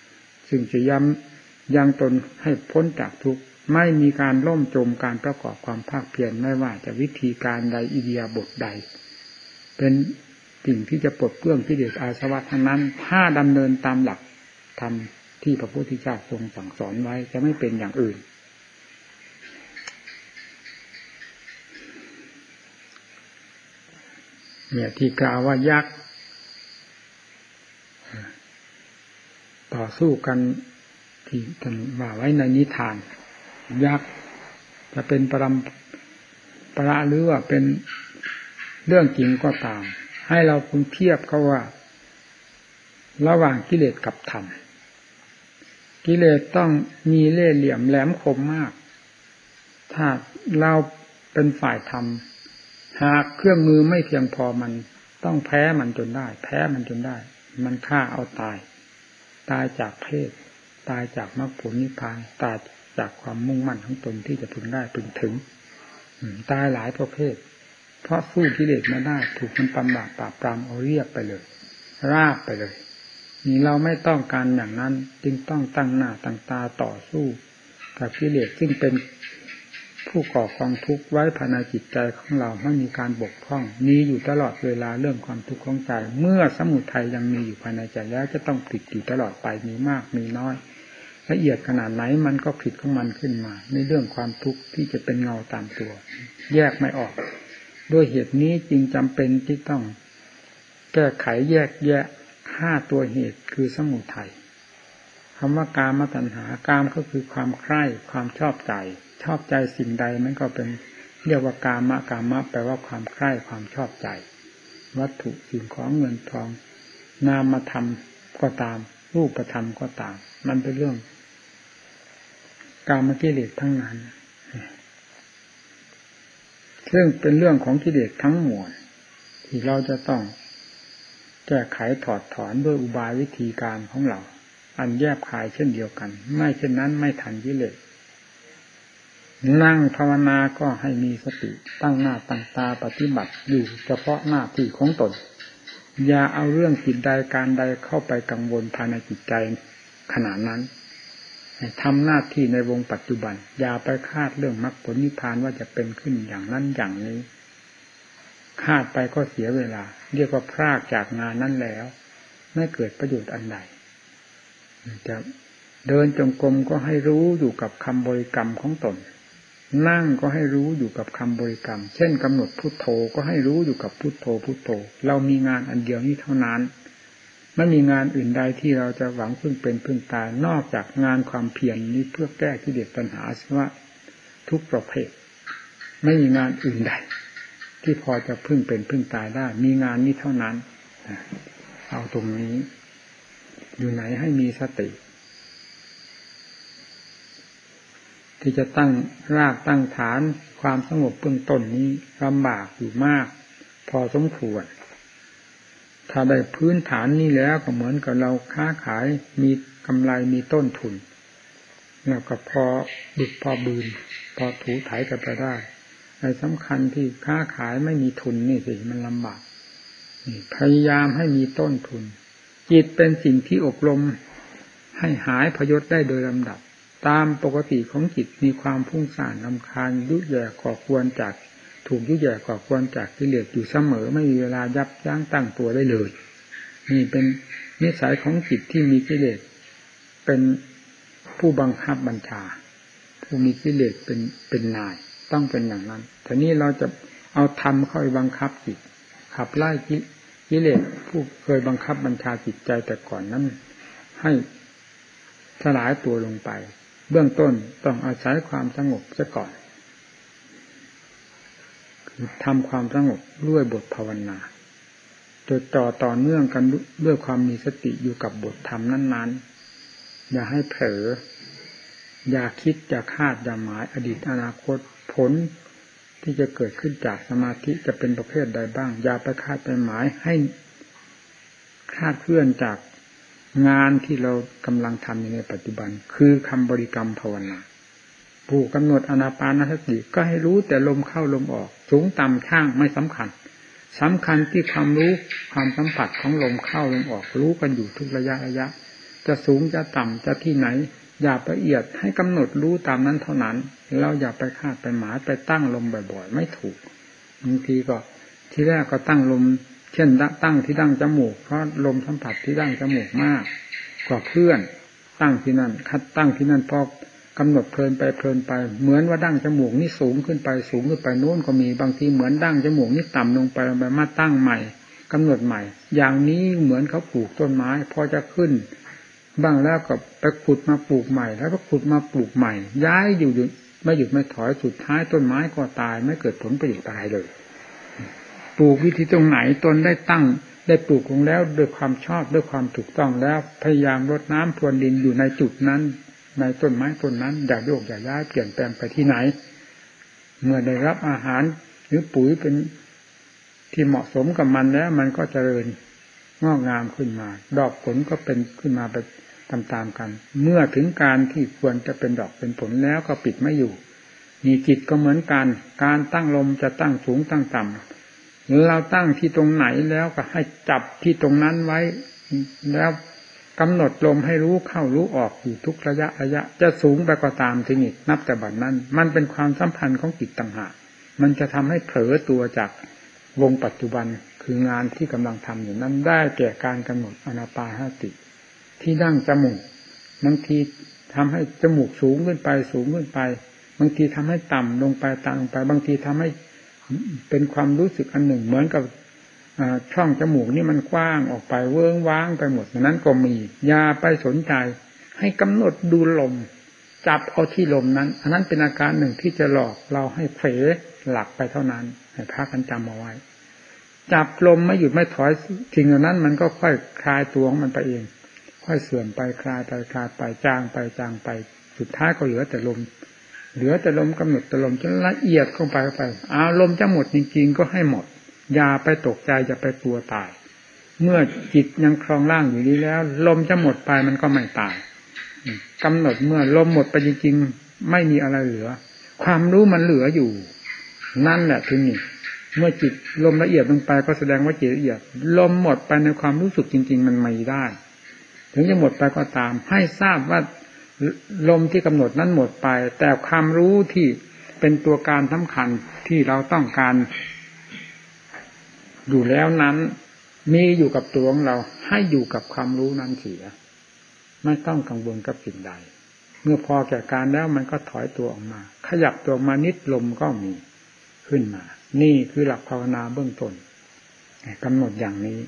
Speaker 1: ซึ่งจะย้ำยังตนให้พ้นจากทุกข์ไม่มีการล่มจมการประกอบความภาคเพียรไม่ว่าจะวิธีการใดอิริยาบถใดเป็นสิ่งที่จะปลดเปลื้องกิเลสอาสวะทั้งนั้นถ้าดำเนินตามหลักธรรมที่พระพุทธเจ้าทรงสั่งสอนไว้จะไม่เป็นอย่างอื่นเนี่ยที่กล่าวว่ายักษ์ต่อสู้กันที่กันว่าไว้ในนิทานยักษ์จะเป็นปรำประหรือว่าเป็นเรื่องจริงก็ตามให้เราพึงเทียบเขาว่าระหว่างกิเลสกับธรรมกิเลสต้องมีเล่ห์เหลี่ยมแหลมคมมากถ้าเราเป็นฝ่ายธรรมหากเครื่องมือไม่เพียงพอมันต้องแพ้มันจนได้แพ้มันจนได้มันฆ่าเอาตายตายจากเพศตายจากมรรคผลนิพพานตายจากความมุ่งมั่นของตนที่จะพึงได้พึงถึงตายหลายประเภทเพราะสู้กิเลสไม่ได้ถูกมันปำราบปราบปรามเอาเรียบไปเลยราบไปเลยนี่เราไม่ต้องการอย่างนั้นจึงต้องตั้งหน้าตั้งตาต่อสู้กับกิเลสซึ่งเป็นผู้ก่อกองทุกข์ไว้ภายในจิตใจของเราไม่มีการบกพร่องมีอยู่ตลอดเวลาเรื่องความทุกข์ของใจเมื่อสมุทัยยังมีอยู่ภายในใจแล้วจะต้องผลิตอยู่ตลอดไปมีมากมีน้อยละเอียดขนาดไหนมันก็ผลิตของมันขึ้นมาในเรื่องความทุกข์ที่จะเป็นเงาตามตัวแยกไม่ออกด้วยเหตุนี้จึงจำเป็นที่ต้องแก้ไขแยกแยะห้าตัวเหตุคือสมุทัยคำว่ากามตัณหากามก็คือความใคร่ความชอบใจชอบใจสิ่งใดมันก็เป็นเรียกว่ากามะกามะแปลว่าความใคร่ความชอบใจวัตถุสิ่งของเงินทองนามธรรมก็ตามรูปธรรมก็ตามมันเป็นเรื่องกามกิเลสทั้งนั้นซึ่งเป็นเรื่องของกิเลสทั้งมวลที่เราจะต้องแก้ไขถอดถอนด้วยอุบายวิธีการของเราอันแยบคายเช่นเดียวกันไม่เช่นนั้นไม่ทันกิเลสนั่งภาวนาก็ให้มีสติตั้งหน้าตั้งตาปฏิบัติอยู่เฉพาะหน้าที่ของตนอย่าเอาเรื่องจิตใดการใดเข้าไปกังวลภายในจิตใจขณะนั้นทำหน้าที่ในวงปัจจุบันอย่าไปคาดเรื่องมรรคผลนิพพานว่าจะเป็นขึ้นอย่างนั้นอย่างนี้คาดไปก็เสียเวลาเรียกว่าพลากจากงานนั้นแล้วไม่เกิดประโยชน์อันใดจะเดินจงกรมก็ให้รู้อยู่กับคำบริกรรมของตนนั่งก็ให้รู้อยู่กับคำบริกรรมเช่นกำหนดพุทโธก็ให้รู้อยู่กับพุทโธพุทโธเรามีงานอันเดียวนี้เท่านั้นไม่มีงานอื่นใดที่เราจะหวังพึ่งเป็นพึ่งตายนอกจากงานความเพียรนี้เพื่อแก้กิเลสตัณหาอาสวะทุกประเภทไม่มีงานอื่นใดที่พอจะพึ่งเป็นพึ่งตายได้มีงานนี้เท่านั้นเอาตรงนี้อยู่ไหนให้มีสติที่จะตั้งรากตั้งฐานความสงบเบื้องต้นนี้ลำบากอยู่มากพอสมควรถ้าได้พื้นฐานนี้แล้วก็เหมือนกับเราค้าขายมีกำไรมีต้นทุนแล้วก็พอบึกพอบืนพอถูถ่ายกันไปได้แต่สำคัญที่ค้าขายไม่มีทุนนี่สิมันลำบากพยายามให้มีต้นทุนจิตเป็นสิ่งที่อบรมให้หายพยศได้โดยลำดับตามปกติของจิตมีความพุ่งซ่านรำคาญยุ่ยแย่ก่อควรจากถูกยุ่ยแย่ก่อควรจากกิเลสอยู่เสมอไม่มีเวลายับยั้งตั้งตัวได้เลยนี่เป็นนิสัยของจิตที่มีกิเลสเป็นผู้บังคับบัญชาผู้มีกิเลสเป็นเป็นนายต้องเป็นอย่างนั้นทีนี้เราจะเอาธรรมเข้าไปบังคับจิตขับไล่กิเลสผู้เคยบังคับบัญชาจิตใจแต่ก่อนนั้นให้สลายตัวลงไปเบื้องต้นต้องอาศัยความสงบซะก่อนคือทำความสงบด้วยบทภาวนาจดจ่อต่อเนื่องกันด้วยความมีสติอยู่กับบทธรรมนั้นๆอย่าให้เผลออย่าคิดอย่าคาดอย่าหมายอดีตอนาคตผลที่จะเกิดขึ้นจากสมาธิจะเป็นประเภทใดบ้างอย่าไปคาดไปหมายให้คลาดเคลื่อนจากงานที่เรากำลังทำอยู่ในปัจจุบันคือคำบริกรรมภาวนาผู้กำหนดอานาปานสติก็ให้รู้แต่ลมเข้าลมออกสูงต่ำช่างไม่สำคัญสำคัญที่ความรู้ความสัมผัสของลมเข้าลมออกรู้กันอยู่ทุกระยะระยะจะสูงจะต่ำจะที่ไหนอย่าละเอียดให้กำหนดรู้ตามนั้นเท่านั้นเราอย่าไปคาดไปหมายไปตั้งลมบ่อยๆไม่ถูกบางทีก็ที่แรกก็ตั้งลมเช่นตั้งที่ดั้งจมูกเพราะลมสัมผัสที่ดั้งจมูกมากกว่าเพื่อนตั้งที่นั่นคัดตั้งที่นั่นพอกำหนดเพลินไปเพลินไปเหมือนว่าดั้งจมูกนี่สูงขึ้นไปสูงขึ้นไปโน้นก็มีบางทีเหมือนดั้งจมูกนี่ต่ำลงไปไปมาตั้งใหม่กำหนดใหม่อย่างนี้เหมือนเขาปลูกต้นไม้พอจะขึ้นบ้างแล้วก็ไปขุดมาปลูกใหม่แล้วก็ขุดมาปลูกใหม่ย้ายอยู่หยุดไม่หยุดไม่ถอยสุดท้ายต้นไม้ก็ตายไม่เกิดผลประโยชน์อะไรเลยปลูกวิธีตรงไหนตนได้ตั้งได้ปลูกลงแล้วด้วยความชอบด้วยความถูกต้องแล้วพยายามรดน้ำพรวนดินอยู่ในจุดนั้นในต้นไม้ต้นนั้นอย่าโยกอย่าย้ายเปลี่ยนแปลงไปที่ไหนเมื่อได้รับอาหารหรือปุ๋ยเป็นที่เหมาะสมกับมันแล้วมันก็เจริญงอกงามขึ้นมาดอกผลก็เป็นขึ้นมาไปตามๆกันเมื่อถึงการที่ควรจะเป็นดอกเป็นผลแล้วก็ปิดไม่อยู่มีจิตก็เหมือนกันการตั้งลมจะตั้งสูงตั้งต่ำเราตั้งที่ตรงไหนแล้วก็ให้จับที่ตรงนั้นไว้แล้วกำหนดลมให้รู้เข้ารู้ออกอยู่ทุกระยะระยะจะสูงไปก็ตามทีนี้นับแต่บัดนั้นมันเป็นความสัมพันธ์ของจิตต่างหากมันจะทำให้เผลอตัวจากวงปัจจุบันคืองานที่กำลังทำอยู่นั้นได้แก่การกำหนดอานาปานสติที่ดั้งจมูกบางทีทำให้จมูกสูงขึ้นไปสูงขึ้นไปบางทีทำให้ต่ำลงไปต่ำลงไปบางทีทำให้เป็นความรู้สึกอันหนึ่งเหมือนกับช่องจมูกนี่มันกว้างออกไปเวิ้งว้างไปหมดนั้นก็มีอย่าไปสนใจให้กำหนดดูลมจับเอาที่ลมนั้นอันนั้นเป็นอาการหนึ่งที่จะหลอกเราให้เผลอหลับไปเท่านั้นให้พากันจำเอาไว้จับลมไม่หยุดไม่ถอยสิ่งเหล่านั้นมันก็ค่อยคลายตัวของมันไปเองค่อยเสื่อมไปคลายไปคลายไปจางไปจางไปสุดท้ายก็เหลือแต่ลมเหลือแต่ลมกำหนดแต่ลมจนละเอียดเข้าไปไปเอาลมจะหมดจริงๆก็ให้หมดอย่าไปตกใจอย่าไปกลัวตายเมื่อจิตยังครองร่างอยู่นี้แล้วลมจะหมดไปมันก็ไม่ตายกำหนดเมื่อลมหมดไปจริงๆไม่มีอะไรเหลือความรู้มันเหลืออยู่นั่นแหละถึงนี่เมื่อจิตลมละเอียดลงไปก็แสดงว่าจิตละเอียดลมหมดไปในความรู้สึกจริงๆมันไม่ได้ถึงจะหมดไปก็ตามให้ทราบว่าลมที่กำหนดนั้นหมดไปแต่ความรู้ที่เป็นตัวการสำคัญที่เราต้องการอยู่แล้วนั้นมีอยู่กับตัวของเราให้อยู่กับความรู้นั้นเสียไม่ต้องกังวลกับสิ่งใดเมื่อพอแก่การแล้วมันก็ถอยตัวออกมาขยับตัวมานิดลมก็มีขึ้นมานี่คือหลักภาวนาเบื้องต้นกำหนดอย่างนี้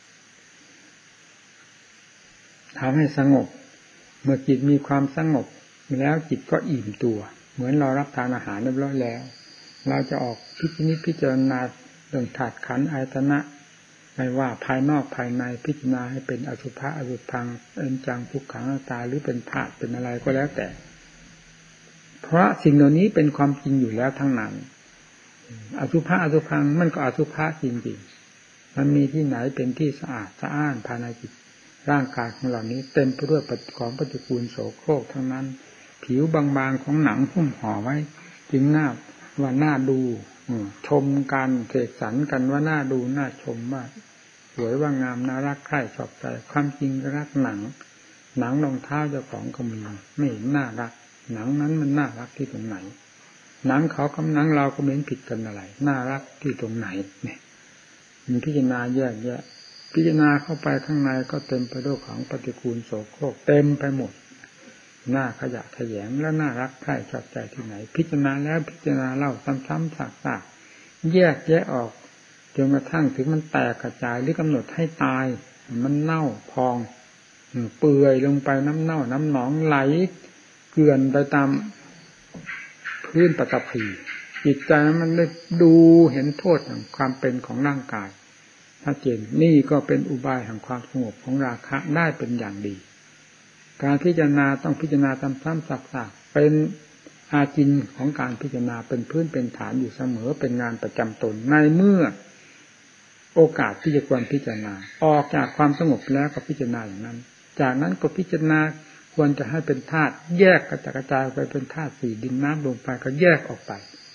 Speaker 1: ทำให้สงบเมื่อจิตมีความสงบแล้วจิตก็อิ่มตัวเหมือนเรารับทานอาหารเรียบร้อยแล้วเราจะออกพิจารณาพิจารณาเรื่องธาตุขันธ์อายตนะไม่ว่าภายนอกภายในพิจารณาให้เป็นอสุภะอสุพังอนิจจังทุกขังอนัตตาหรือเป็นธาตุเป็นอะไรก็แล้วแต่เพราะสิ่งเหล่านี้เป็นความจริงอยู่แล้วทั้งนั้นอสุภะอสุพังมันก็อสุภะจริงๆมันมีที่ไหนเป็นที่สะอาดสะอ้านภายในจิตร่างกายของเรานี้เต็มไปด้วยของปฏิกูลโสโครกทั้งนั้นผิวบางๆของหนังหุ้มห่อไว้จึงน่าว่าน่าดูชมกันเสกสรรกันว่าน่าดูน่าชมว่าสวยว่างามน่ารักใคร่ชอบใจความจริงรักหนังหนังรองเท้าเจ้าของก็มีไม่เห็นน่ารักหนังนั้นมันน่ารักที่ตรงไหนหนังเขากับหนังเราก็ไม่เห็นผิดกันอะไรน่ารักที่ตรงไหนเนี่ยมันพิจารณาแยกแยะพิจารณาเข้าไปข้างในก็เต็มไปด้วยของปฏิกูลโสโครกเต็มไปหมดหน้าขยะขยงแล้วน่ารักใคร่ชอบใจที่ไหนพิจารณาแล้วพิจารณาเล่าซ้ำๆซากๆแยกแยะออกจนกระทั่งถึงมันแตกกระจายหรือกำหนดให้ตายมันเน่าพองเปื่อยลงไปน้ำเน่าน้ำหนองไหลเกลื่อนไปตามพื้นปฐพีจิตใจมันได้ดูเห็นโทษของความเป็นของร่างกายชัดเจนนี่ก็เป็นอุบายแห่งความสงบของราคะได้เป็นอย่างดีการพิจารณาต้องพิจารณาซ้ำๆซักๆเป็นอาจินของการพิจารณาเป็นพื้นเป็นฐานอยู่เสมอเป็นงานประจำตนในเมื่อโอกาสที่จะควรพิจารณาออกจากความสงบแล้วก็พิจารณาอย่างนั้นจากนั้นก็พิจารณาควรจะให้เป็นธาตุแยกกระจายกระจายไปเป็นธาตุสี่ดินน้ำลมไฟก็แยกออกไป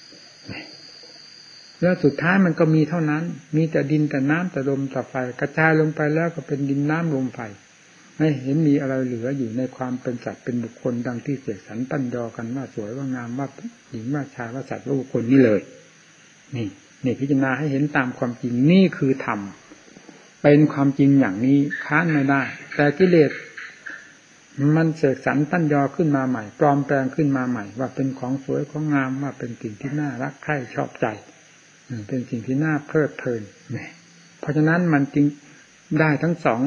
Speaker 1: แล้วสุดท้ายมันก็มีเท่านั้นมีแต่ดินแต่น้ำแต่ลมแต่ไฟกระจายลงไปแล้วก็เป็นดินน้ำลมไฟไม่เห็นมีอะไรเหลืออยู่ในความเป็นสัตว์เป็นบุคคลดังที่เสกสรรปั้นยอกันว่าสวยว่างามว่าหญิงว่าชายว่าสัตว์ว่าบุคคลนี่เลยนี่นี่พิจารณาให้เห็นตามความจริงนี่คือธรรมเป็นความจริงอย่างนี้ค้านไม่ได้แต่กิเลสมันเสกสรรปั้นยอขึ้นมาใหม่ปลอมแปลงขึ้นมาใหม่ว่าเป็นของสวยของงามว่าเป็นสิ่งที่น่ารักใคร่ชอบใจเป็นสิ่งที่น่าเพลิดเพลินเพราะฉะนั้นมันจึงได้ทั้งสอง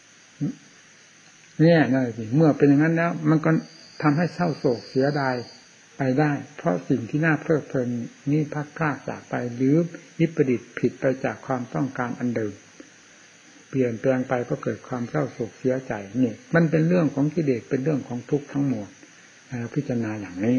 Speaker 1: เนี่ยนั่นสิเมื่อเป็นอย่างนั้นแล้วมันก็ทำให้เศร้าโศกเสียดายไปได้เพราะสิ่งที่น่าเพลิดเพลินนี้พัดพรากจากไปหรือวิปริตผิดไปจากความต้องการอันเดิมเปลี่ยนแปลงไปก็เกิดความเศร้าโศกเสียใจนี่มันเป็นเรื่องของกิเลสเป็นเรื่องของทุกข์ทั้งหมดพิจารณาอย่างนี้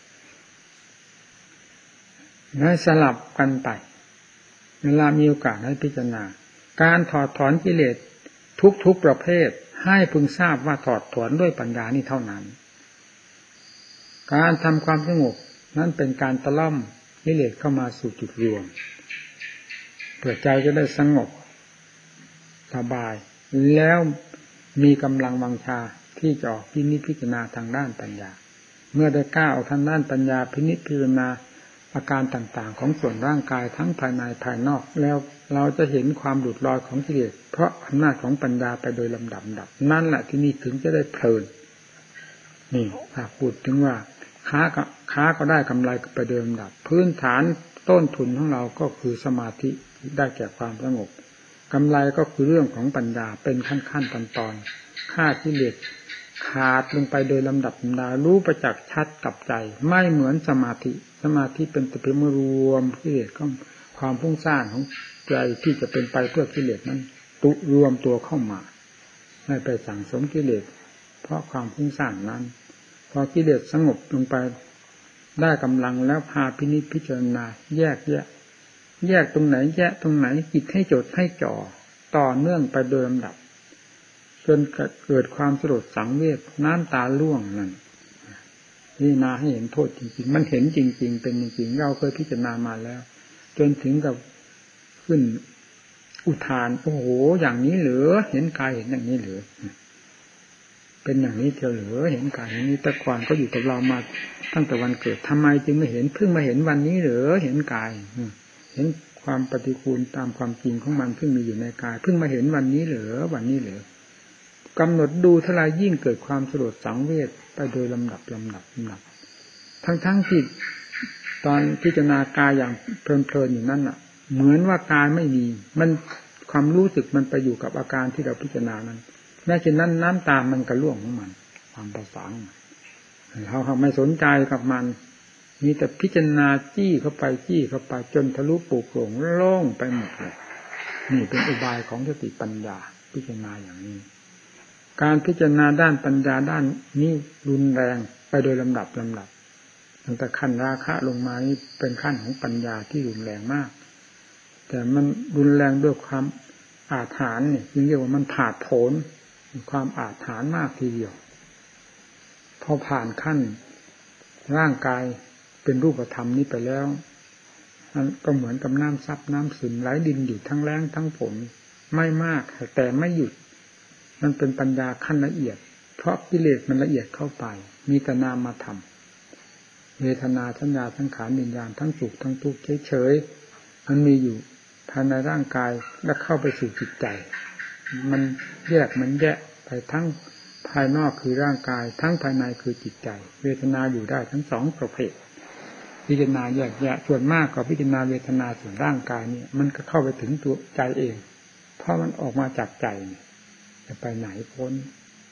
Speaker 1: ให้สลับกันไปเวลามีโอกาสให้พิจารณาการถอดถอนกิเลสทุกๆประเภทให้พึงทราบว่าถอดถอนด้วยปัญญานี่เท่านั้นการทำความสงบนั้นเป็นการตะล่อมกิเลสเข้ามาสู่จุดรวมเพื่อใจจะได้สงบสบายแล้วมีกำลังวังชาที่จะออกพินิจพิจารณาทางด้านปัญญาเมื่อได้ก้าวออกทางด้านปัญญาพินิจพิจารณาอาการต่างๆของส่วนร่างกายทั้งภายในภายนอกแล้วเราจะเห็นความหลุดลอยของกิเลสเพราะอำนาจของปัญญาไปโดยลำดับดับนั่นแหละที่นี่ถึงจะได้เพลินนี่ถ้าพูดถึงว่าค้าก็ค้าก็ได้กำไรไปโดยลำดับพื้นฐานต้นทุนของเราก็คือสมาธิได้แก่ความสงบกำไรก็คือเรื่องของปัญญาเป็นขั้นๆตอนๆฆ่ากิเลสขาดลงไปโดยลำดับลำดารู้ประจักษ์ชัดกับใจไม่เหมือนสมาธิสมาธิเป็นแต่เพียงรวมกิเลสก็ความฟุ้งซ่านของใจที่จะเป็นไปเพื่อกิเลสนั้นตุรวมตัวเข้ามาไม่ไปสั่งสมกิเลสเพราะความฟุ้งซ่านนั้นพอกิเลสสงบลงไปได้กำลังแล้วพาพินิจพิจารณาแยกแยะแยกตรงไหนแยกตรงไหนจิตให้จดให้จ่อต่อเนื่องไปโดยลำดับจนเกิดความสลดสังเวชน้ำตาร่วงนั่นนี่นาให้เห็นโทษจริงๆมันเห็นจริงๆเป็นจริงๆเราเคยพิจารณามาแล้วจนถึงกับขึ้นอุทานโอ้โหอย่างนี้เหรอเห็นกายเห็นอย่างนี้เหรอเป็นอย่างนี้เทียวเหรอเห็นกายอย่างนี้แต่ก่อนก็อยู่กับเรามาตั้งแต่วันเกิดทำไมจึงไม่เห็นเพิ่งมาเห็นวันนี้เหรอเห็นกายเห็นความปฏิกูลตามความจริงของมันเพิ่งมีอยู่ในกายเพิ่งมาเห็นวันนี้เหรอวันนี้เหรอกำหนดดูเท่าไรยิ่งเกิดความสลดสังเวชไปโดยลำดับลำดับลำดับทั้งๆที่ตอนพิจารณากายอย่างเพลินๆอยู่นั่นน่ะเหมือนว่ากายไม่มีมันความรู้สึกมันไปอยู่กับอาการที่เราพิจารณานั้นแม้เช่นนั้นน้ำตามันกระล่วงของมันความประสานเราไม่สนใจกับมันมีแต่พิจารณาจี้เข้าไปจี้เข้าไปจนทะลุปุโปร่งโล่งไปหมดเลยนี่เป็นอุบายของสติปัญญาพิจารณาอย่างนี้การพิจารณาด้านปัญญาด้านนี้รุนแรงไปโดยลำดับลำดับตั้งแต่ขั้นราคะลงมานี่เป็นขั้นของปัญญาที่รุนแรงมากแต่มันรุนแรงด้วยความอาถรรพ์เนี่ยจึงเรียกว่ามันผาดโผนความอาถรรพ์มากทีเดียวพอผ่านขั้นร่างกายเป็นรูปธรรมนี้ไปแล้วมันก็เหมือนกับน้ำซับน้ำซึมไหลดินอยู่ทั้งแล้งทั้งฝนไม่มากแต่ไม่หยุดมันเป็นปัญญาขั้นละเอียดเพราะกิเลสมันละเอียดเข้าไปมีแต่นามธรรมเวทนาสัญญาสังขารวิญญาณทั้งสุขทั้งทุกข์เฉยๆมันมีอยู่ภายในร่างกายและเข้าไปสู่จิตใจมันแยกมันแยกไปทั้งภายนอกคือร่างกายทั้งภายในคือจิตใจเวทนาอยู่ได้ทั้งสองประเภทพิจารณาแยกแยะส่วนมากก็พิจารณาเวทนาส่วนร่างกายนี่มันก็เข้าไปถึงตัวใจเองเพราะมันออกมาจากใจจะไปไหนพ้น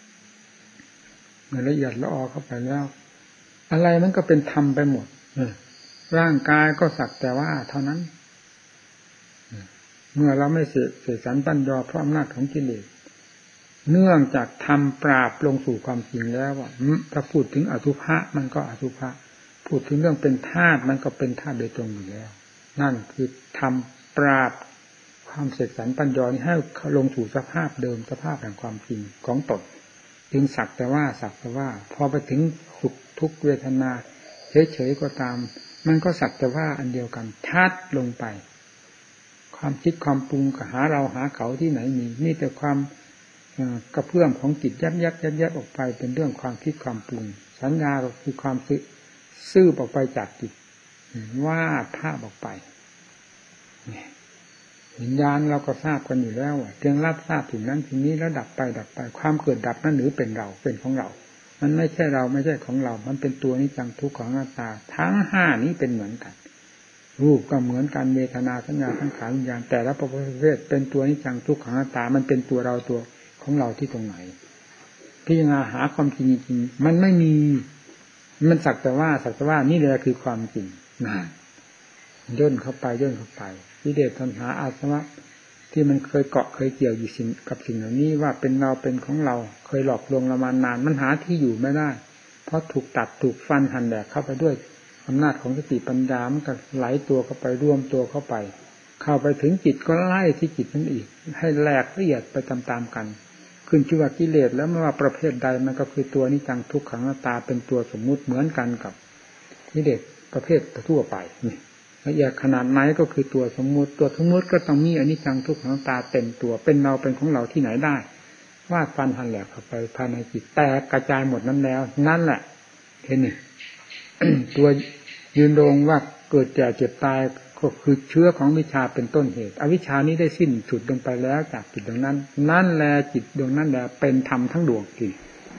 Speaker 1: มันละเอียดละออเข้าไปแล้วอะไรมันก็เป็นธรรมไปหมดร่างกายก็สักแต่ว่าเท่านั้นเมื่อเราไม่เสกเสกสรรปั้นยอเพราะอำนาจของกิเลสเนื่องจากทำปราบลงสู่ความจริงแล้วว่าถ้าพูดถึงอสุภะมันก็อสุภะพูดถึงเรื่องเป็นธาตุมันก็เป็นธาตุโดยตรงอยู่แล้วนั่นคือทำปราบความเสกสรรปั้นยอนี้ให้ลงสู่สภาพเดิมสภาพแห่งความจริงของตนจึงสักแต่ว่าสักแต่ว่าพอไปถึงสุขทุกขเวทนาเฉยๆก็ตามมันก็สักแต่ว่าอันเดียวกันชัดลงไปความคิดความปรุงกับหาเราหาเขาที่ไหนมีมีแต่ความกระเพื่อมของจิตยับยับยับยับออกไปเป็นเรื่องความคิดความปรุงสัญญาก็คือความซื่อออกไปจากจิตว่าภาพออกไปวิญญาณเราก็ทราบกันอยู่แล้วเพียงรับทราบถึงนั้นทีนี้แล้วดับไปดับไปความเกิดดับนั้นหรือเป็นเราเป็นของเรามันไม่ใช่เราไม่ใช่ของเรามันเป็นตัวนิจังทุกข์ของอนัตตาทั้งห้านี้เป็นเหมือนกันรูปก็เหมือนกันเวทนาสัญญาสังขารวิญญาณแต่ละประเภทเป็นตัวนิจังทุกข์ของอนัตตามันเป็นตัวเราตัวของเราที่ตรงไหนพิจารณาหาความจริงจริงมันไม่มีมันสักแต่ว่าสักแต่ว่านี่แหละคือความจริงนะย่นเข้าไปย่นเข้าไปวิเดชตัณหาอาสวะที่มันเคยเกาะเคยเกี่ยวอยู่สิ่งกับสิ่งเหล่านี้ว่าเป็นเราเป็นของเราเคยหลอกลวงเรามานานมันหาที่อยู่ไม่ได้เพราะถูกตัดถูกฟันหั่นแหลกเข้าไปด้วยอำนาจของสติปัญญามันก็ไหลตัวเข้าไปรวมตัวเข้าไปเข้าไปถึงจิตก็ไล่ที่จิตนั่นอีกให้แหลกละเอียดไปตามๆกันขึ้นชื่อว่ากิเลสแล้วไม่ว่าประเภทใดมันก็คือตัวนิจังทุกขังอนัตตาเป็นตัวสมมุติเหมือนกันกับกิเลสประเภททั่วไปนี่ละเอียดขนาดไหนก็คือตัวสมมุติตัวสมมุติก็ต้องมีอนิจจังทุกขังอนัตตาเต็มตัวเป็นเราเป็นของเราที่ไหนได้วาดฟันหันแหลกเข้าไปภายในจิตแตกกระจายหมดนั้นแล้วนั่นแหละเห็นนี่ ตัวยืนรงว่าเกิดแก่เจ็บตายก็คือเชื้อของวิชาเป็นต้นเหตุอวิชชานี้ได้สิ้นสุดลงไปแล้วจากจิตดวงนั้นนั่นแหละจิตดวงนั้นแหละเป็นธรรมทั้งดวงจริง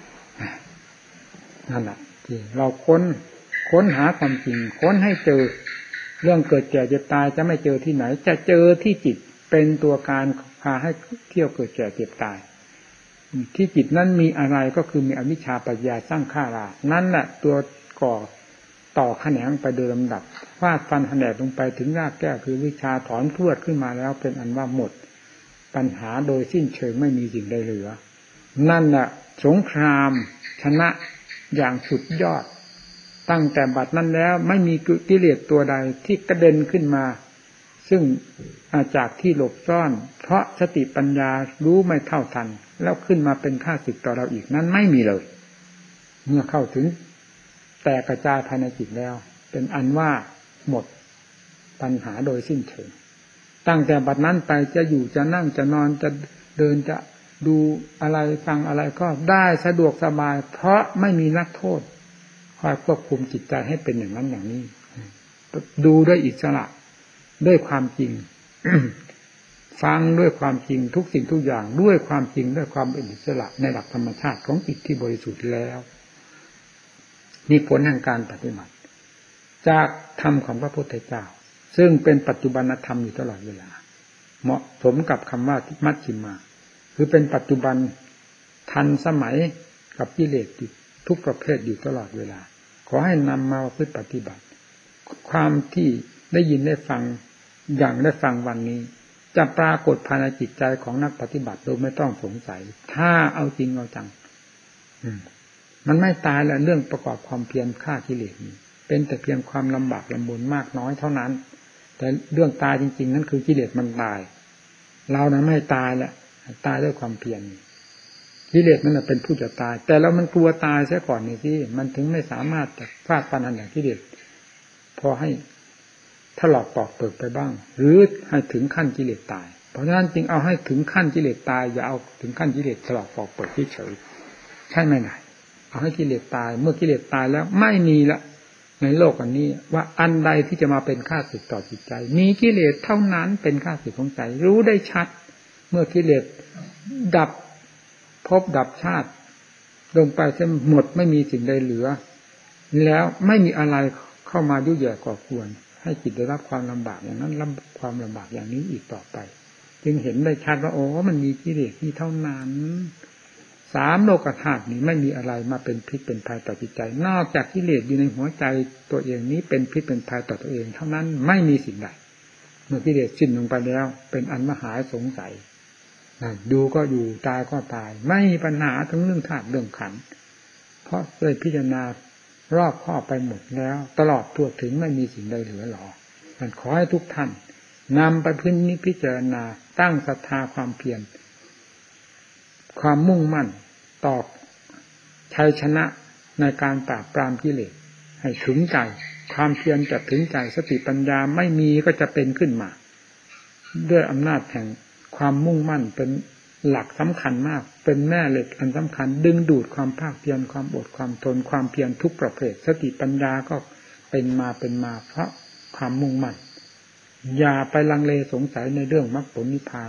Speaker 1: นั่นแหละที่เราค้นค้นหาความจริงค้นให้เจอเรื่องเกิดแก่เจ็บตายจะไม่เจอที่ไหนจะเจอที่จิตเป็นตัวการพาให้เที่ยวเกิดแก่เจ็บตายที่จิตนั้นมีอะไรก็คือมีอวิชชาปัญญาสร้างข้ารานั่นแหละตัวก่อต่อแขนงไปโดยลำดับฟาดฟันแขนงลงไปถึงรากแก้วคือวิชาถอนพรวดขึ้นมาแล้วเป็นอันว่าหมดปัญหาโดยสิ้นเชิงไม่มีสิ่งใดเหลือนั่นแหละสงครามชนะอย่างสุดยอดตั้งแต่บัดนั้นแล้วไม่มีกิเลสตัวใดที่กระเด็นขึ้นมาซึ่งอาจากที่หลบซ่อนเพราะสติปัญญารู้ไม่เท่าทันแล้วขึ้นมาเป็นข้าศึกต่อเราอีกนั้นไม่มีเลยเมื่อเข้าถึงแต่กระจายภายในจิตแล้วเป็นอันว่าหมดปัญหาโดยสิ้นเชิงตั้งแต่บัดนั้นไปจะอยู่จะนั่งจะนอนจะเดินจะดูอะไรฟังอะไรก็ได้สะดวกสบายเพราะไม่มีนักโทษคอยควบคุมจิตใจให้เป็นอย่างนั้นอย่างนี้ดูด้วยอิสระด้วยความจริง ฟังด้วยความจริงทุกสิ่งทุกอย่างด้วยความจริงด้วยความเป็นอิสระในหลักธรรมชาติของจิตที่บริสุทธิ์แล้วนี่ผลแห่งการปฏิบัติจากธรรมของพระพุทธเจ้าซึ่งเป็นปัจจุบันธรรมอยู่ตลอดเวลาเหมาะสมกับคำว่ามัชฌิมาคือเป็นปัจจุบันทันสมัยกับกิเลสทุกประเภทอยู่ตลอดเวลาขอให้นำมาพึ่งปฏิบัติความที่ได้ยินได้ฟังอย่างได้ฟังวันนี้จะปรากฏภายในจิตใจของนักปฏิบัติโดยไม่ต้องสงสัยถ้าเอาจริงเอาจังมันไม่ตายแล้วเรื่องประกอบความเพียรฆ่ากิเลสนี้เป็นแต่เพียงความลำบากลำบนมากน้อยเท่านั้นแต่เรื่องตายจริงๆนั้นคือกิเลสมันตายเรานั้นไม่ตายแหละตายด้วยความเพียรกิเลสนั่นแหละเป็นผู้จะตายแต่แล้วมันกลัวตายซะก่อนนี่ที่มันถึงไม่สามารถจะฟาดฟันอันอย่างกิเลสพอให้ถลอกปอกเปิดไปบ้างหรือให้ถึงขั้นกิเลสตายเพราะฉะนั้นจึงเอาให้ถึงขั้นกิเลสตายอย่าเอาถึงขั้นกิเลสถลอกปอกเปิดเฉยๆใช่ไหมไหนเอาให้กิเลสตายเมื่อกิเลสตายแล้วไม่มีละในโลกอันนี้ว่าอันใดที่จะมาเป็นข้าศึกต่อจิตใจมีกิเลสเท่านั้นเป็นข้าศึกของใจรู้ได้ชัดเมื่อกิเลสดับภพดับชาติลงไปเสียหมดไม่มีสิ่งใดเหลือแล้วไม่มีอะไรเข้ามายุ่ยแย่ก่อกวนให้จิตได้รับความลำบากอย่างนั้นรับความลำบากอย่างนี้อีกต่อไปจึงเห็นได้ชัดว่าโอ้มันมีกิเลสนี่เท่านั้นสามโลกธาตุนี้ไม่มีอะไรมาเป็นพิษเป็นภัยต่อจิตใจนอกจากกิเลสอยู่ในหัวใจตัวเองนี้เป็นพิษเป็นภัยต่อตัวเองเท่านั้นไม่มีสิ่งใดเมื่อกิเลสสิ้นลงไปแล้วเป็นอันมหาสงสัยดูก็อยู่ตายก็ตายไม่มีปัญหาทั้งเรื่องธาตุเรื่องขันธ์เพราะเลยพิจารณารอบครอบไปหมดแล้วตลอดทั่วถึงไม่มีสิ่งใดเหลือหรอมันขอให้ทุกท่านนำไปพินิจพิจารณาตั้งศรัทธาความเพียรความมุ่งมั่นต่อชัยชนะในการปราบปรามกิเลสให้ถึงใจความเพียรจะถึงใจสติปัญญาไม่มีก็จะเป็นขึ้นมาด้วยอำนาจแห่งความมุ่งมั่นเป็นหลักสำคัญมากเป็นแม่เหล็กอันสำคัญดึงดูดความภาคเพียรความอดความทนความเพียรทุกประเภทสติปัญญาก็เป็นมาเป็นมาเพราะความมุ่งมั่นอย่าไปลังเลสงสัยในเรื่องมรรคผลนิพพาน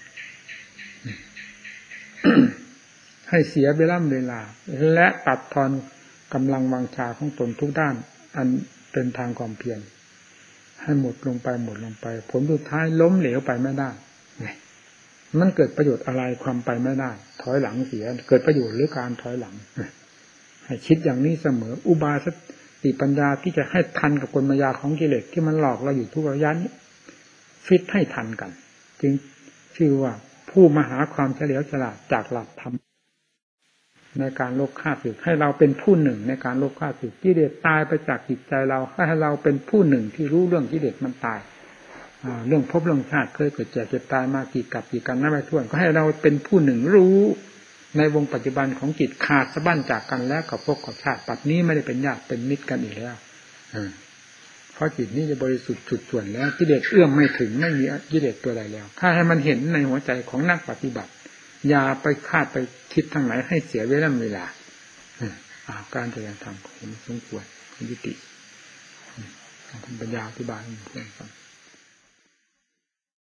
Speaker 1: ให้เสียเวลาเวลาและตัดทอนกำลังวังชาของตนทุกด้านอันเป็นทางความเพียรให้หมดลงไปหมดลงไปผลสุดท้ายล้มเหลวไปไม่ได้มันเกิดประโยชน์อะไรความไปไม่ได้ถอยหลังเสียเกิดประโยชน์หรือการถอยหลังให้คิดอย่างนี้เสมออุบายสติปัญญาที่จะให้ทันกับกลมายาของกิเลสที่มันหลอกเราอยู่ทุกระยะนี้ฟิตให้ทันกันจึงชื่อว่าผู้มาหาความเฉลียวฉลาดจากหลักธรรมในการลบฆ่าศึกให้เราเป็นผู้หนึ่งในการลบฆ่าศึกกิเลสตายไปจากจิตใจเราให้เราเป็นผู้หนึ่งที่รู้เรื่องกิเลสมันตายเรื่องภพเรื่องชาติเคยเกิดแก่เจ็บตายมากี่กับกี่กันนับไม่ถ้วนก็ให้เราเป็นผู้หนึ่งรู้ในวงปัจจุบันของจิตขาดสะบั้นจากกันแล้วกับภพกับชาติปัจจุบันนี้ไม่ได้เป็นญาติเป็นมิตรกันอีกแล้วเพราะจิตนี้จะบริสุทธิ์สุดส่วนแล้วกิเลสเอื้อมไม่ถึงไม่มีกิเลสตัวใดแล้วถ้าให้มันเห็นในหัวใจของนักปฏิบัติอย่าไปคาดไปคิดทางไหนให้เสียเวลาเวลาการแสดงธรรมของสมควรยุติการปัญญาอธิบายให้เพื่อนฟัง